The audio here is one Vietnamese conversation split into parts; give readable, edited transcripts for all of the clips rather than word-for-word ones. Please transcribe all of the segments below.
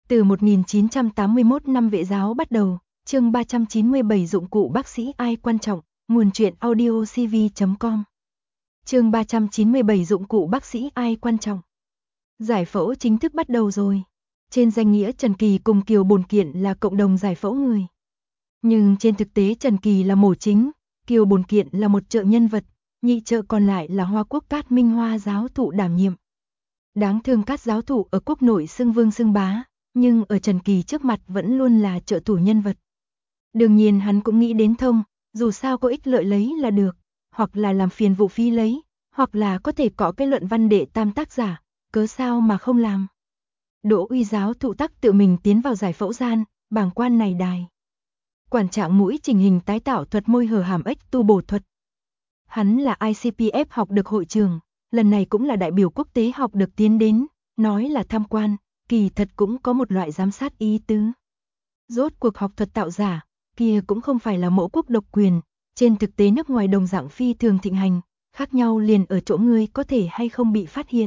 Từ 1981 năm vệ giáo bắt đầu, chương 397 dụng cụ bác sĩ ai quan trọng, nguồn truyện audio cv.com. Chương 397 dụng cụ bác sĩ ai quan trọng. Giải phẫu chính thức bắt đầu rồi. Trên danh nghĩa Trần Kỳ cùng Kiều Bồn Kiện là cộng đồng giải phẫu người. Nhưng trên thực tế Trần Kỳ là mổ chính, Kiều Bồn Kiện là một trợ nhân vật, nhị trợ còn lại là Hoa Quốc Cát Minh Hoa giáo thụ đảm nhiệm. Đáng thương Cát giáo thụ ở quốc nội xưng vương xưng bá, nhưng ở Trần Kỳ trước mặt vẫn luôn là trợ thủ nhân vật. Đương nhiên hắn cũng nghĩ đến thông, dù sao có ích lợi lấy là được, hoặc là làm phiền vụ phí lấy, hoặc là có thể có cái luận văn đệ tam tác giả, cớ sao mà không làm. Đỗ Uy giáo thụ tắc tự mình tiến vào giải phẫu gian, bàng quan này đài. Quản trạng mũi chỉnh hình tái tạo thuật môi hở hàm ếch tu bổ thuật. Hắn là ICPF học được hội trường, lần này cũng là đại biểu quốc tế học được tiến đến, nói là tham quan, kỳ thật cũng có một loại giám sát ý tứ. Rốt cuộc học thuật tạo giả, kia cũng không phải là mẫu quốc độc quyền, trên thực tế nước ngoài đồng dạng phi thường thịnh hành, khác nhau liền ở chỗ ngươi có thể hay không bị phát hiện.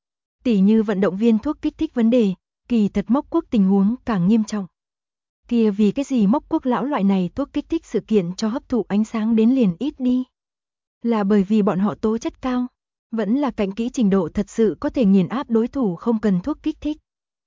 Tỉ như vận động viên thuốc kích thích vấn đề, kỳ thật mốc quốc tình huống càng nghiêm trọng. Kia vì cái gì mốc quốc lão loại này thuốc kích thích sự kiện cho hấp thụ ánh sáng đến liền ít đi? Là bởi vì bọn họ tố chất cao, vẫn là cạnh kỹ trình độ thật sự có thể nghiền áp đối thủ không cần thuốc kích thích.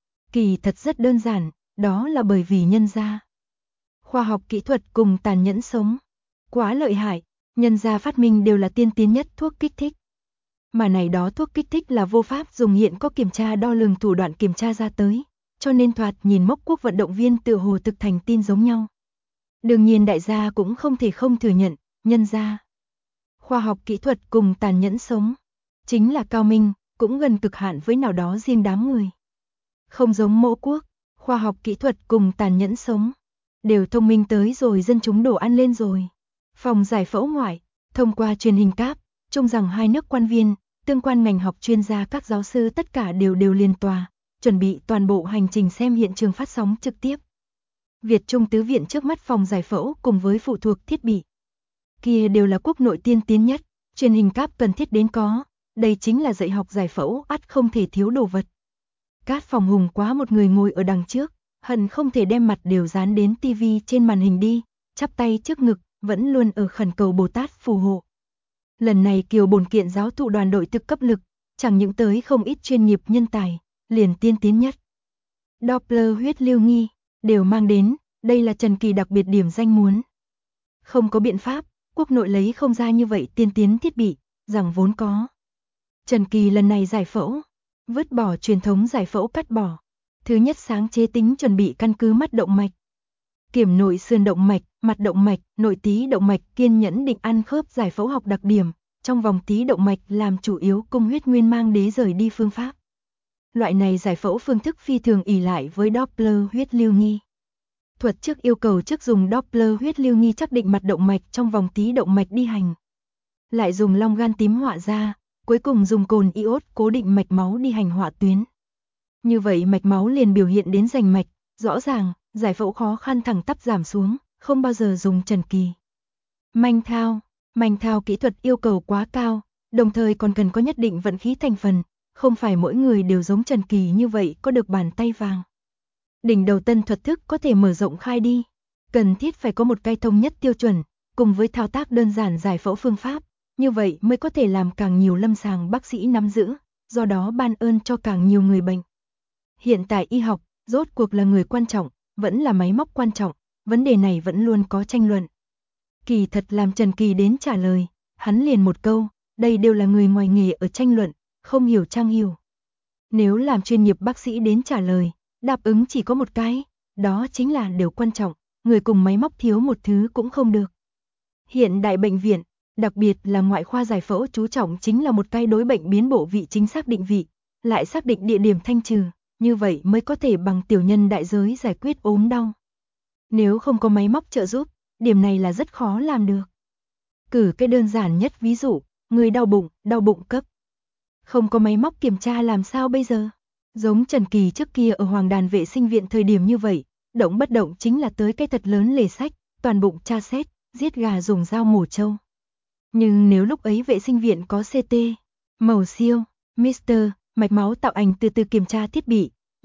Kỳ thật rất đơn giản, đó là bởi vì nhân gia khoa học kỹ thuật cùng tàn nhẫn sống. Quá lợi hại, nhân gia phát minh đều là tiên tiến nhất thuốc kích thích. Mà này đó thuốc kích thích là vô pháp dùng hiện có kiểm tra đo lường thủ đoạn kiểm tra ra tới, cho nên thoạt nhìn mốc quốc vận động viên tự hồ thực thành tin giống nhau. Đương nhiên đại gia cũng không thể không thừa nhận, nhân gia khoa học kỹ thuật cùng tàn nhẫn sống, chính là cao minh, cũng gần cực hạn với nào đó riêng đám người. Không giống mẫu quốc, khoa học kỹ thuật cùng tàn nhẫn sống, đều thông minh tới rồi dân chúng đổ ăn lên rồi. Phòng giải phẫu ngoại, thông qua truyền hình cáp, trông rằng hai nước quan viên, tương quan ngành học chuyên gia các giáo sư tất cả đều liên tòa, chuẩn bị toàn bộ hành trình xem hiện trường phát sóng trực tiếp. Việt Trung Tứ Viện trước mắt phòng giải phẫu cùng với phụ thuộc thiết bị. Kia đều là quốc nội tiên tiến nhất, truyền hình cáp cần thiết đến có, đây chính là dạy học giải phẫu ắt không thể thiếu đồ vật. Cát phòng hùng quá một người ngồi ở đằng trước, hận không thể đem mặt đều dán đến tivi trên màn hình đi, chắp tay trước ngực, vẫn luôn ở khẩn cầu Bồ Tát phù hộ. Lần này Kiều Bồn Kiện giáo thụ đoàn đội thực cấp lực, chẳng những tới không ít chuyên nghiệp nhân tài, liền tiên tiến nhất. Doppler huyết lưu nghi, đều mang đến, đây là Trần Kỳ đặc biệt điểm danh muốn. Không có biện pháp, quốc nội lấy không ra như vậy tiên tiến thiết bị, rằng vốn có. Trần Kỳ lần này giải phẫu, vứt bỏ truyền thống giải phẫu cắt bỏ. Thứ nhất sáng chế tính chuẩn bị căn cứ mắt động mạch. Kiểm nội xương động mạch, mặt động mạch, nội tí động mạch kiên nhẫn định ăn khớp giải phẫu học đặc điểm, trong vòng tí động mạch làm chủ yếu cung huyết nguyên mang đế rời đi phương pháp. Loại này giải phẫu phương thức phi thường ỷ lại với Doppler huyết lưu nghi. Thuật trước yêu cầu trước dùng Doppler huyết lưu nghi xác định mặt động mạch trong vòng tí động mạch đi hành. Lại dùng long gan tím họa ra, cuối cùng dùng cồn iốt cố định mạch máu đi hành họa tuyến. Như vậy mạch máu liền biểu hiện đến rành mạch, rõ ràng, giải phẫu khó khăn thẳng tắp giảm xuống, không bao giờ dùng Trần Kỳ. Manh thao kỹ thuật yêu cầu quá cao, đồng thời còn cần có nhất định vận khí thành phần, không phải mỗi người đều giống Trần Kỳ như vậy có được bàn tay vàng. Đỉnh đầu tân thuật thức có thể mở rộng khai đi, cần thiết phải có một cái thống nhất tiêu chuẩn, cùng với thao tác đơn giản giải phẫu phương pháp, như vậy mới có thể làm càng nhiều lâm sàng bác sĩ nắm giữ, do đó ban ơn cho càng nhiều người bệnh. Hiện tại y học, rốt cuộc là người quan trọng, vẫn là máy móc quan trọng, vấn đề này vẫn luôn có tranh luận. Kỳ thật làm Trần Kỳ đến trả lời, hắn liền một câu, đây đều là người ngoài nghề ở tranh luận, không hiểu trang hiểu. Nếu làm chuyên nghiệp bác sĩ đến trả lời, đáp ứng chỉ có một cái, đó chính là đều quan trọng, người cùng máy móc thiếu một thứ cũng không được. Hiện đại bệnh viện, đặc biệt là ngoại khoa giải phẫu chú trọng chính là một cái đối bệnh biến bộ vị chính xác định vị, lại xác định địa điểm thanh trừ, như vậy mới có thể bằng tiểu nhân đại giới giải quyết ốm đau. Nếu không có máy móc trợ giúp, điểm này là rất khó làm được. Cử cái đơn giản nhất ví dụ, người đau bụng cấp. Không có máy móc kiểm tra làm sao bây giờ? Giống Trần Kỳ trước kia ở Hoàng Đàn vệ sinh viện thời điểm như vậy, động bất động chính là tới cái thật lớn lề sách, toàn bụng tra xét, giết gà dùng dao mổ trâu. Nhưng nếu lúc ấy vệ sinh viện có CT, màu siêu, Mr. mạch máu tạo ảnh từ từ kiểm tra thiết bị,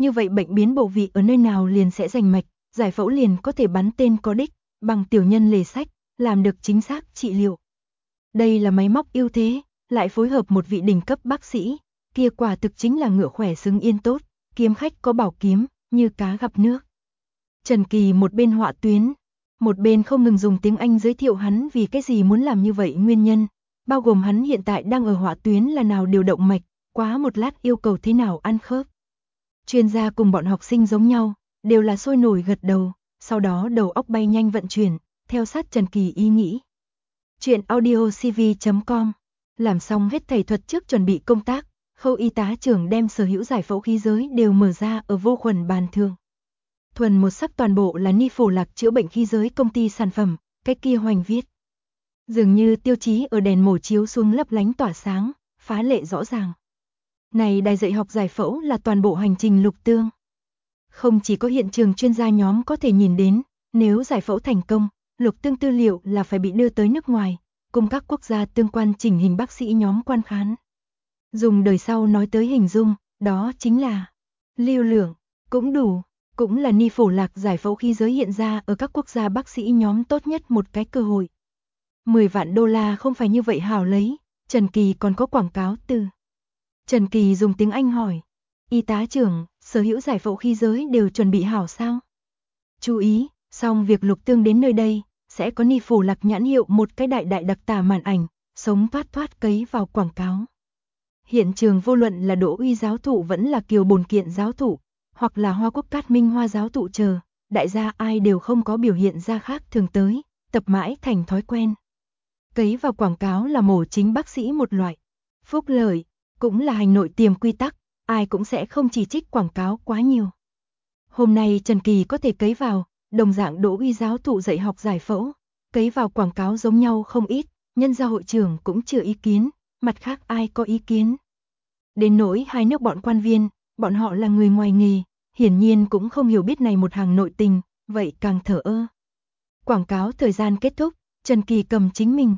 như vậy bệnh biến bộ vị ở nơi nào liền sẽ rành mạch, giải phẫu liền có thể bắn tên có đích, bằng tiểu nhân lề sách, làm được chính xác trị liệu. Đây là máy móc ưu thế, lại phối hợp một vị đỉnh cấp bác sĩ, kia quả thực chính là ngựa khỏe xứng yên tốt, kiếm khách có bảo kiếm, như cá gặp nước. Trần Kỳ một bên họa tuyến, một bên không ngừng dùng tiếng Anh giới thiệu hắn vì cái gì muốn làm như vậy nguyên nhân, bao gồm hắn hiện tại đang ở họa tuyến là nào điều động mạch, quá một lát yêu cầu thế nào ăn khớp. Chuyên gia cùng bọn học sinh giống nhau, đều là sôi nổi gật đầu, sau đó đầu óc bay nhanh vận chuyển, theo sát Trần Kỳ ý nghĩ. Chuyện audiocv.com. Làm xong hết thầy thuật trước chuẩn bị công tác, Khâu y tá trưởng đem sở hữu giải phẫu khí giới đều mở ra ở vô khuẩn bàn thương. Thuần một sắc toàn bộ là ni phổ lạc chữa bệnh khí giới công ty sản phẩm, cái kia hoành viết. Dường như tiêu chí ở đèn mổ chiếu xuống lấp lánh tỏa sáng, phá lệ rõ ràng. Này đài dạy học giải phẫu là toàn bộ hành trình Lục Tương. Không chỉ có hiện trường chuyên gia nhóm có thể nhìn đến, nếu giải phẫu thành công, Lục Tương tư liệu là phải bị đưa tới nước ngoài, cùng các quốc gia tương quan chỉnh hình bác sĩ nhóm quan khán. Dùng đời sau nói tới hình dung, đó chính là lưu lượng, cũng đủ, cũng là ni phổ lạc giải phẫu khí giới hiện ra ở các quốc gia bác sĩ nhóm tốt nhất một cái cơ hội. 10 vạn đô la không phải như vậy hảo lấy, Trần Kỳ còn có quảng cáo từ. Trần Kỳ dùng tiếng Anh hỏi, y tá trưởng, sở hữu giải phẫu khí giới đều chuẩn bị hảo sao? Chú ý, xong việc Lục Tương đến nơi đây, sẽ có ni phổ lạc nhãn hiệu một cái đại đại đặc tả màn ảnh, sống thoát thoát cấy vào quảng cáo. Hiện trường vô luận là Đỗ Uy giáo thụ vẫn là Kiều Bồn Kiện giáo thụ, hoặc là Hoa Quốc Cát Minh Hoa giáo thụ chờ, đại gia ai đều không có biểu hiện ra khác thường tới, tập mãi thành thói quen. Cấy vào quảng cáo là mổ chính bác sĩ một loại. Phúc lợi, cũng là hành nội tiềm quy tắc, ai cũng sẽ không chỉ trích quảng cáo quá nhiều. Hôm nay Trần Kỳ có thể cấy vào, đồng dạng Đỗ Uy giáo thụ dạy học giải phẫu, cấy vào quảng cáo giống nhau không ít, nhân gia hội trưởng cũng chưa ý kiến, mặt khác ai có ý kiến. Đến nỗi hai nước bọn quan viên, bọn họ là người ngoài nghề, hiển nhiên cũng không hiểu biết này một hàng nội tình, vậy càng thờ ơ. Quảng cáo thời gian kết thúc, Trần Kỳ cầm chính mình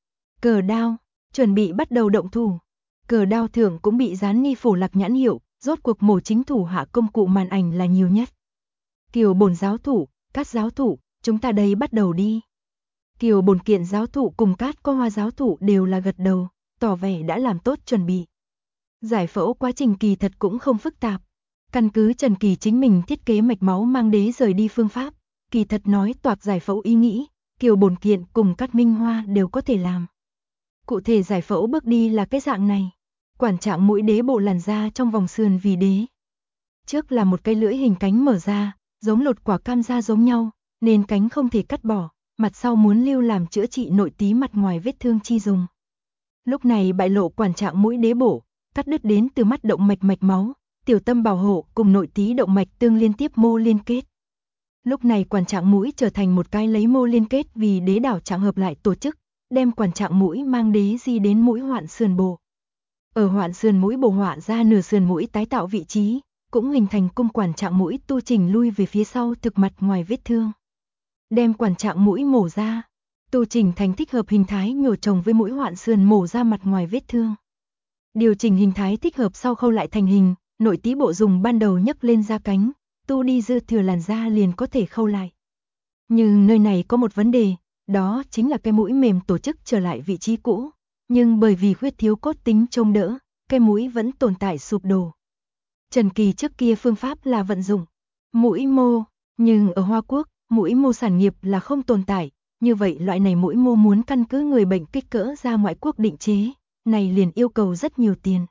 cờ đao, chuẩn bị bắt đầu động thủ. Cờ đao thượng cũng bị dán ni phổ lạc nhãn hiệu, rốt cuộc mổ chính thủ hạ công cụ màn ảnh là nhiều nhất. Kiều Bồn giáo thủ, Cát giáo thủ, chúng ta đây bắt đầu đi. Kiều Bồn Kiện giáo thủ cùng Cát Có Hoa giáo thủ đều là gật đầu, tỏ vẻ đã làm tốt chuẩn bị. Giải phẫu quá trình kỳ thật cũng không phức tạp. Căn cứ Trần Kỳ chính mình thiết kế mạch máu mang đế rời đi phương pháp, kỳ thật nói toạc giải phẫu ý nghĩ, Kiều Bồn Kiện cùng Cát Minh Hoa đều có thể làm. Cụ thể giải phẫu bước đi là cái dạng này. Quản trạng mũi đế bộ làn da trong vòng sườn vì đế. Trước là một cây lưỡi hình cánh mở ra, giống lột quả cam da giống nhau, nên cánh không thể cắt bỏ, mặt sau muốn lưu làm chữa trị nội tí mặt ngoài vết thương chi dùng. Lúc này bại lộ quản trạng mũi đế bổ, cắt đứt đến từ mắt động mạch mạch máu, tiểu tâm bảo hộ cùng nội tí động mạch tương liên tiếp mô liên kết. Lúc này quản trạng mũi trở thành một cái lấy mô liên kết vì đế đảo trạng hợp lại tổ chức, đem quản trạng mũi mang đế di đến mũi hoạn sườn bổ. Ở hoạn sườn mũi bổ họa ra nửa sườn mũi tái tạo vị trí, cũng hình thành cung quản trạng mũi tu trình lui về phía sau thực mặt ngoài vết thương. Đem quản trạng mũi mổ ra, tu trình thành thích hợp hình thái nhổ chồng với mũi hoạn sườn mổ ra mặt ngoài vết thương. Điều chỉnh hình thái thích hợp sau khâu lại thành hình, nội tí bộ dùng ban đầu nhấc lên ra cánh, tu đi dư thừa làn da liền có thể khâu lại. Nhưng nơi này có một vấn đề, đó chính là cái mũi mềm tổ chức trở lại vị trí cũ. Nhưng bởi vì khuyết thiếu cốt tính trông đỡ, cái mũi vẫn tồn tại sụp đổ. Trần Kỳ trước kia phương pháp là vận dụng mũi mô, nhưng ở Hoa Quốc, mũi mô sản nghiệp là không tồn tại, như vậy loại này mũi mô muốn căn cứ người bệnh kích cỡ ra ngoại quốc định chế, này liền yêu cầu rất nhiều tiền.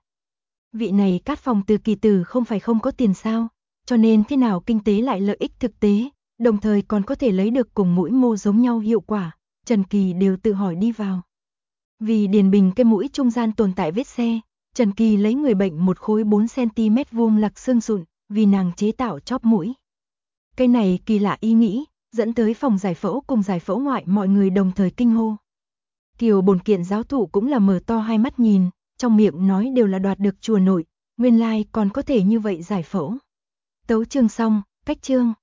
Vị này Cát Phòng Từ kỳ tử không phải không có tiền sao, cho nên thế nào kinh tế lại lợi ích thực tế, đồng thời còn có thể lấy được cùng mũi mô giống nhau hiệu quả, Trần Kỳ đều tự hỏi đi vào. Vì điền bình cái mũi trung gian tồn tại vết xe, Trần Kỳ lấy người bệnh một khối 4cm vuông lạc xương sụn, vì nàng chế tạo chóp mũi. Cái này kỳ lạ ý nghĩ, dẫn tới phòng giải phẫu cùng giải phẫu ngoại mọi người đồng thời kinh hô. Kiều Bồn Kiện giáo thụ cũng là mở to hai mắt nhìn, trong miệng nói đều là đoạt được chùa nội, nguyên lai còn có thể như vậy giải phẫu. Tấu chương xong, cách chương.